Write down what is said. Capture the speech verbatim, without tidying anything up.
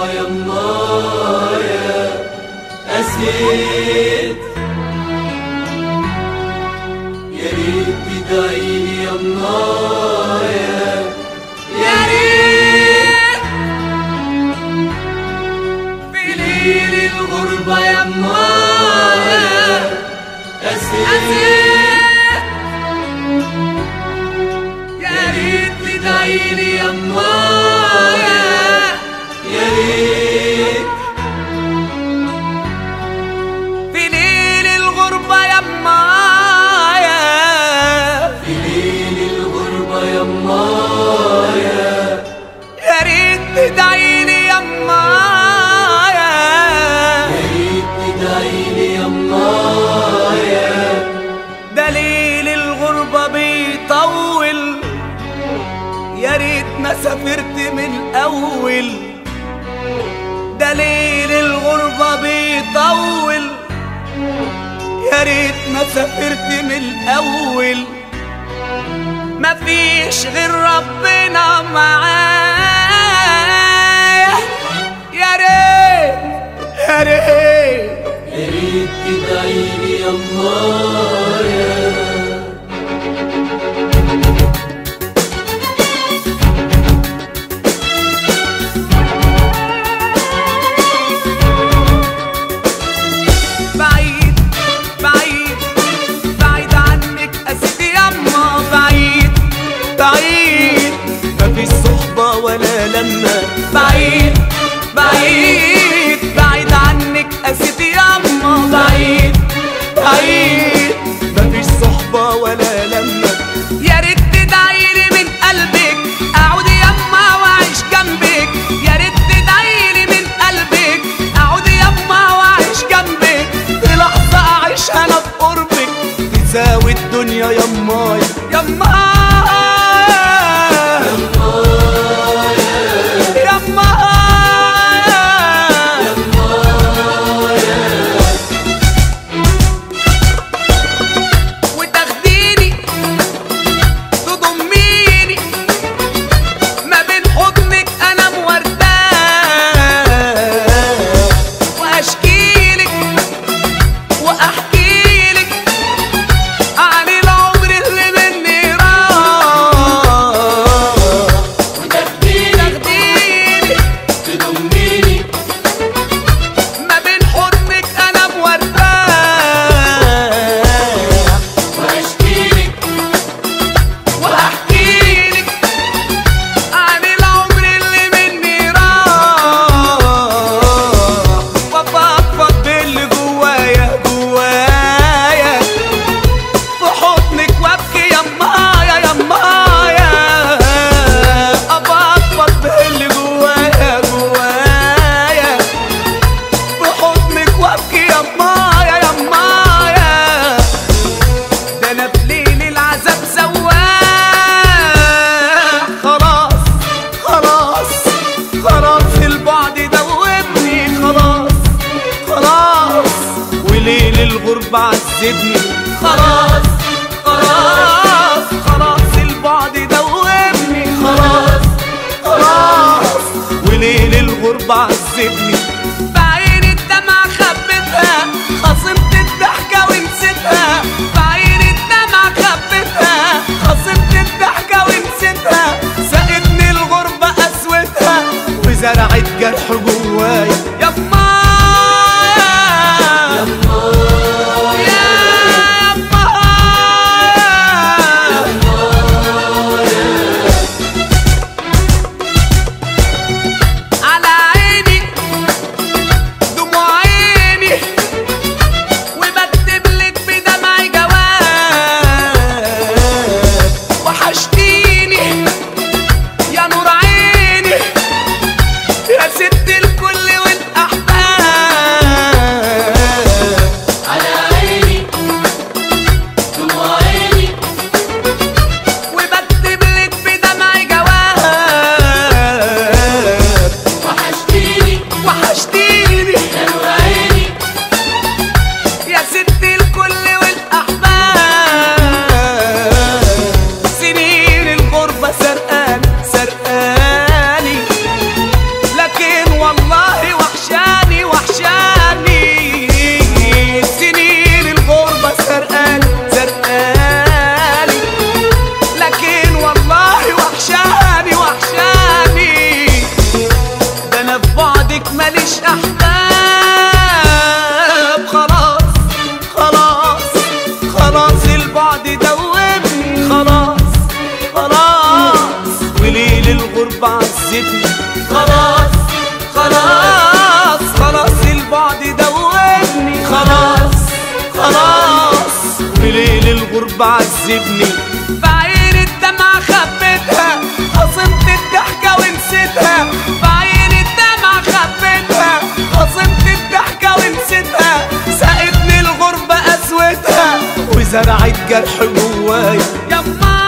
الغربة يمايا قسيت، يا ريت تدعيلي يمايا يا ريت في ليل الغربة يمايا قسيت، يا ريت تدعيلي يمايا يا ريت في ليل الغربة يمايا، في ليل الغربة يمايا يا ريت تدعيلي يمايا، يا ريت تدعيلي يمايا. دليل الغربة بيطول، يا ريت ما سافرت من الأول. دليل الغربة بيطول، يا ريت ما سافرت من الأول. مفيش غير ربنا معايا، يا ريت يا ريت يا ريت تدعيلي يمايا. بعيد بعيد بعيد عنك أسيدي يما، بعيد بعيد مفيش صحبة ولا لمة. بعيد بعيد بعيد عنك أسيدي يما، بعيد بعيد مفيش صحبة ولا لمة. يا ريت تدعيلي من قلبك أعود يما وأعيش جنبك، يا ريت تدعيلي من قلبك أعود يما وأعيش جنبك. في لحظة أعيشها أنا في قربك تساوي الدنيا يمايا يمايا الغربة عذبني. خلاص خلاص خلاص البعد دوبني. خلاص خلاص وليل الغربة عذبني. بعين الدمع خبتها خصمت الضحكة ونسيتها، بعين الدمع خبتها خصمت الضحكة ونسيتها. سقتني الغربة قسوتها وزرعت جرح جوايا يما خلاص خلاص وليل الغربة عذبني خلاص خلاص خلاص البعد دوبني خلاص خلاص وليل الغربة عذبني بعين الدمعة خبيتها خصمت الضحكة ونسيتها بعين الدمعة خبيتها خصمت الضحكة ونسيتها سقتني الغربة قسوتها وزرعت جرح جوايا يما